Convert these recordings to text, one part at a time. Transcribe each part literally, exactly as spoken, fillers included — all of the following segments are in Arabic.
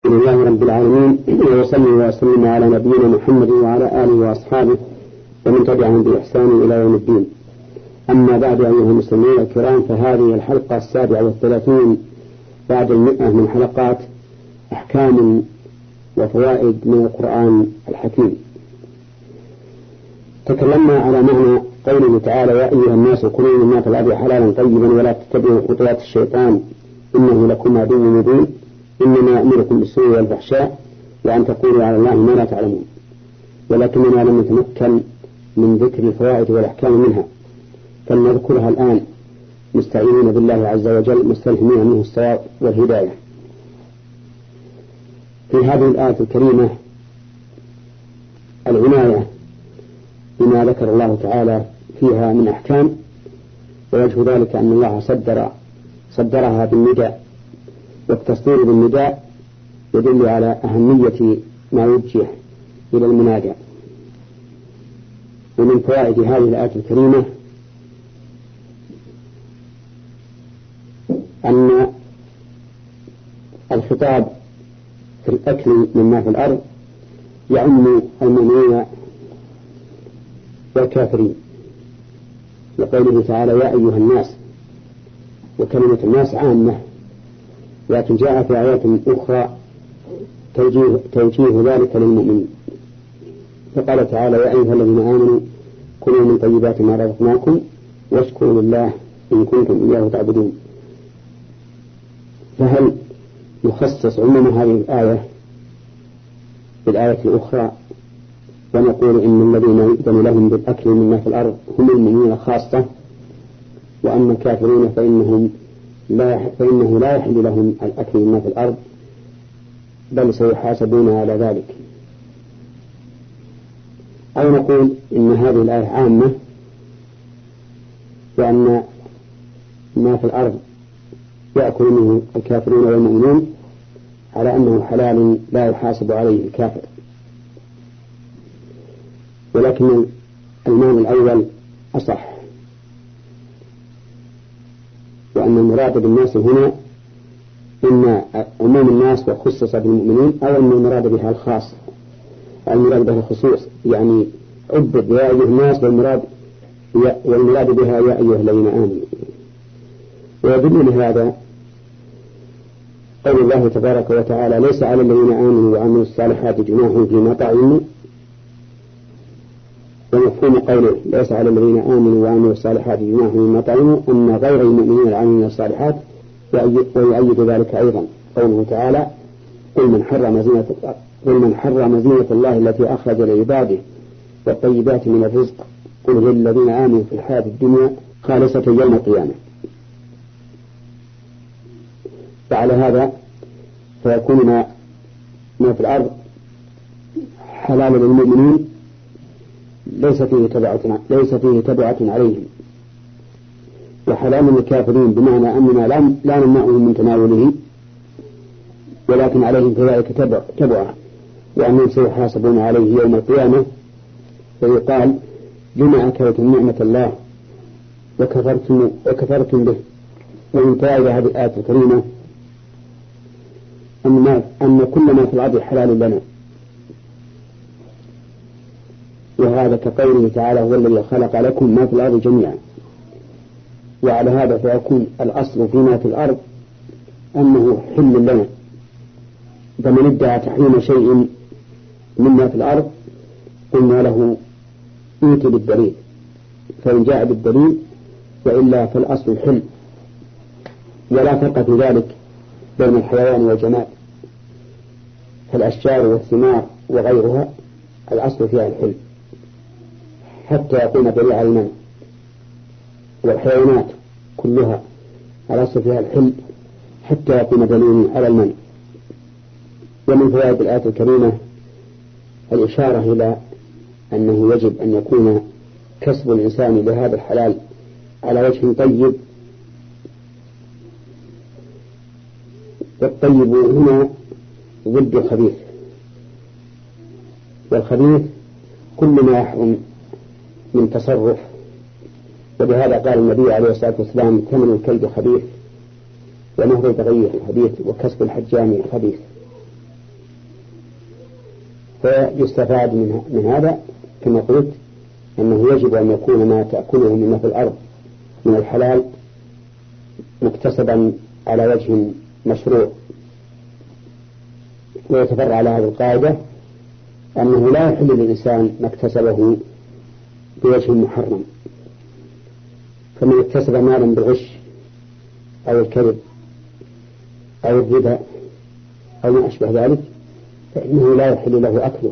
لله رب العالمين، وصلى وسلم على نبينا محمد وعلى آله وأصحابه ومن تبعهم بإحسان إلى يوم الدين. أما بعد، أيها المسلمين الكرام، فهذه الحلقة السابعة والثلاثين بعد المئة من حلقات أحكام وفوائد من القرآن الحكيم. تكلمنا على معنى قوله تعالى: يا أيها الناس كلوا مما في الأرض حلالا طيبا ولا تتبعوا خطوات الشيطان إنه لكم عدو مبين إنما يأمركم بالسوء والفحشاء وأن تقولوا على الله ما لا تعلمون. ولكننا لم نتمكن من ذكر الفوائد والأحكام منها، فلنذكرها الآن مستعينين بالله عز وجل مستلهمين منه الصواب والهداية. في هذه الآية الكريمة العناية بما ذكر الله تعالى فيها من أحكام، ووجه ذلك أن الله صدر صدرها بالنداء، والتصدير بالنداء يدل على أهمية ما يوجه إلى المنادى. ومن فوائد هذه الآية الكريمة أن الخطاب في الأكل مما في الأرض يعم المؤمنين والكافرين، لقوله تعالى: يا أيها الناس، وكلمة الناس عامة، لكن جاء في آيات أخرى توجيه, توجيه ذلك للمؤمنين، فقال تعالى: يا أيها الذين آمنوا كلوا من طيبات ما رزقناكم واشكروا لله إن كنتم إياه تعبدون. فهل يخصص عموم هذه الآية بالآية الأخرى ونقول إن الذين يؤذن لهم بالأكل مما في الأرض هم المؤمنين خاصة، وأما الكافرين فإنهم لا فإنه لا يحل لهم الأكل مما في الأرض بل سيحاسبون على ذلك؟ أو نقول إن هذه الآية عامة، وأن ما في الأرض يأكل منه الكافرون والمؤمنون على أنه حلال لا يحاسب عليه الكافر. ولكن المعنى الأول أصح، وأن المراد بالناس هنا إما عموم الناس وخصص بالمؤمنين، أو أن المراد بها الخاص أو المراد بها الخصوص، يعني عبد يا أيها الناس والمراد والمراد بها يا أيها الذين آمنوا. ويدل لهذا قول الله تبارك وتعالى: ليس على الذين آمنوا وعملوا الصالحات جناح فيما طعموا. ومفهوم قوله ليس على الذين آمنوا وعملوا الصالحات جناح فيما طعموا أن غير المؤمنين العاملين الصالحات، ويؤيد ذلك أيضا قوله تعالى: قل من حرم زينة قل من حرم زينة الله التي أخرج لعباده والطيبات من الرزق قل للذين آمنوا في الحياة الدنيا خالصة يوم القيامة. فعلى هذا فيكون ما ما في الأرض حلال للمؤمنين ليس فيه تبعة ليس فيه تبعة عليهم، وحلال للكافرين بمعنى أننا لا نمنعهم من تناوله، ولكن عليهم كذلك تبع تبعة، وأنهم سيحاسبون عليه يوم القيامة. فيقال: لما أكلتم نعمة الله وكفرتم وكفرتم به. ومن فوائد هذه الآية الكريمة أن أن كل ما في الأرض حلال لنا، وهذا كقوله تعالى: هو الذي خلق لكم ما في الأرض جميعا. وعلى هذا فيكون الأصل فيما في الأرض أنه حل لنا، فمن ادعى تحريم شيء مما في الأرض قلنا له ائت بالدليل، فإن جاء بالدليل، وإلا فالأصل الحل. ولا فرق في ذلك بين الحيوان والجماد، فالأشجار والثمار وغيرها الأصل فيها الحل حتى يكون دليل على المنع، والحيوانات كلها الأصل فيها الحل حتى يكون دليل على المنع. ومن فوائد الآية الكريمة الإشارة إلى أنه يجب أن يكون كسب الإنسان لهذا الحلال على وجه طيب. والطيب هنا ضد الخبيث، والخبيث كل ما يحرم من تصرف. وبهذا قال النبي عليه الصلاة والسلام: ثمن الكلب خبيث، ونهر البغي خبيث، وكسب الحجام خبيث. فيستفاد من هذا كما قلت أنه يجب أن يكون ما تأكله مما في الأرض من الحلال مكتسبا على وجه مشروع. ويتفرع على هذه القاعدة أنه لا يحل للإنسان ما اكتسبه بوجه محرم، فمن اكتسب مالا بالغش أو الكذب أو الربا أو ما أشبه ذلك فإنه لا يحل له أكله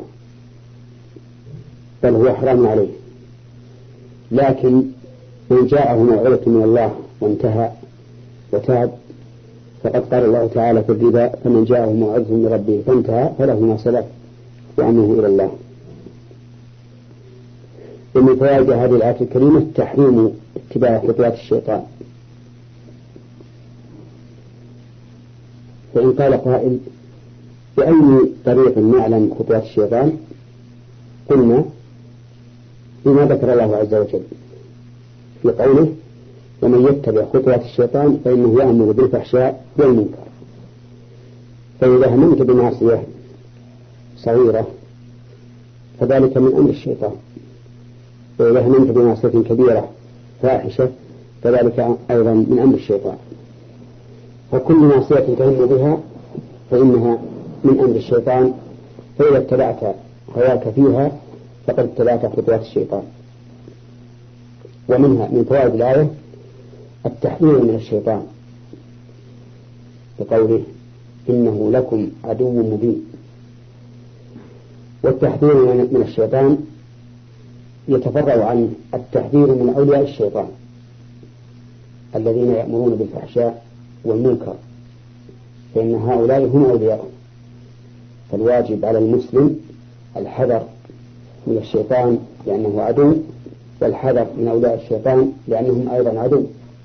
بل هو حرام عليه. لكن من جاءه موعظة من الله وانتهى وتاب فقد قال الله تعالى في الربا فمن جاءه موعظة من ربه فانتهى فله ما سلف وأمره إلى الله. ومن فوائد هذه الآية الكريمة تحريم اتباع خطوات الشيطان. فإن قال قائل بأي طريق نعلم خطوات الشيطان قلنا بما ذكر الله عز وجل في قوله ومن يتبع خطوات الشيطان فإنه يأمر بالفحشاء والمنكر. فإذا هممت بمعصية صغيرة فذلك من أمر الشيطان، وإذا هممت بمعصية كبيرة فاحشة فذلك أيضا من أمر الشيطان. فكل معصية تهم بها فإنها من أمر الشيطان، فإذا اتبعت هواك فيها فقد اتبعت خطوات الشيطان. ومنها من فوائد الآية التحذير من الشيطان بقوله إنه لكم عدو مبين. والتحذير من الشيطان يتفرع عن التحذير من أولياء الشيطان الذين يأمرون بالفحشاء والمنكر، فإن هؤلاء هم أولياء. فالواجب على المسلم الحذر من الشيطان لأنه عدو، والحذر من أولياء الشيطان لأنهم أيضا عدو.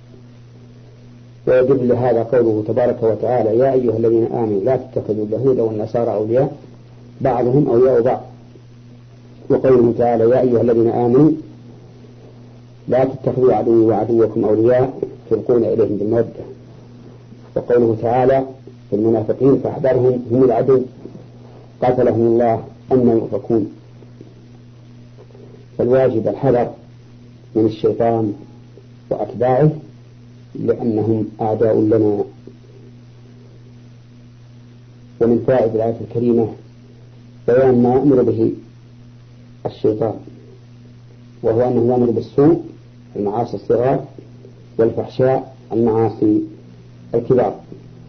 ويدل لهذا قوله تبارك وتعالى يا أيها الذين آمنوا لا تتخذوا اليهود والنصارى أولياء بعضهم أولياء بعض. وقوله تعالى يا أيها الذين آمنوا لا تتخذوا عدوي وعدوكم أولياء تلقون إليهم بالمودة. وقوله تعالى في المنافقين فاحذرهم هم العدو قاتلهم الله أن يؤفكون. فالواجب الحذر من الشيطان وأتباعه لأنهم أعداء لنا. ومن فائدة الآية الكريمة بيان ما أمر به الشيطان، وهو أنه يأمر بالسوء المعاصي الصغار والفحشاء المعاصي الكبار.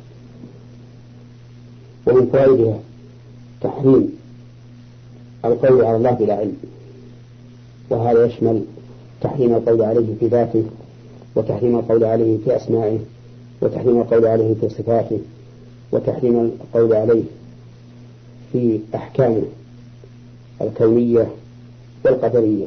ومن فوائدها تحريم القول على الله بلا علم، وهذا يشمل تحريم القول عليه في ذاته، وتحريم القول عليه في أسمائه، وتحريم القول عليه في صفاته، وتحريم القول عليه في أحكامه الكونية والقدرية.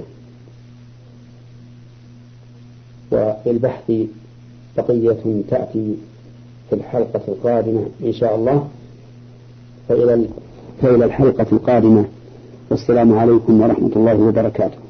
وللبحث بقية تأتي في الحلقة القادمة إن شاء الله. فإلى فإلى الحلقة القادمة والسلام عليكم ورحمة الله وبركاته.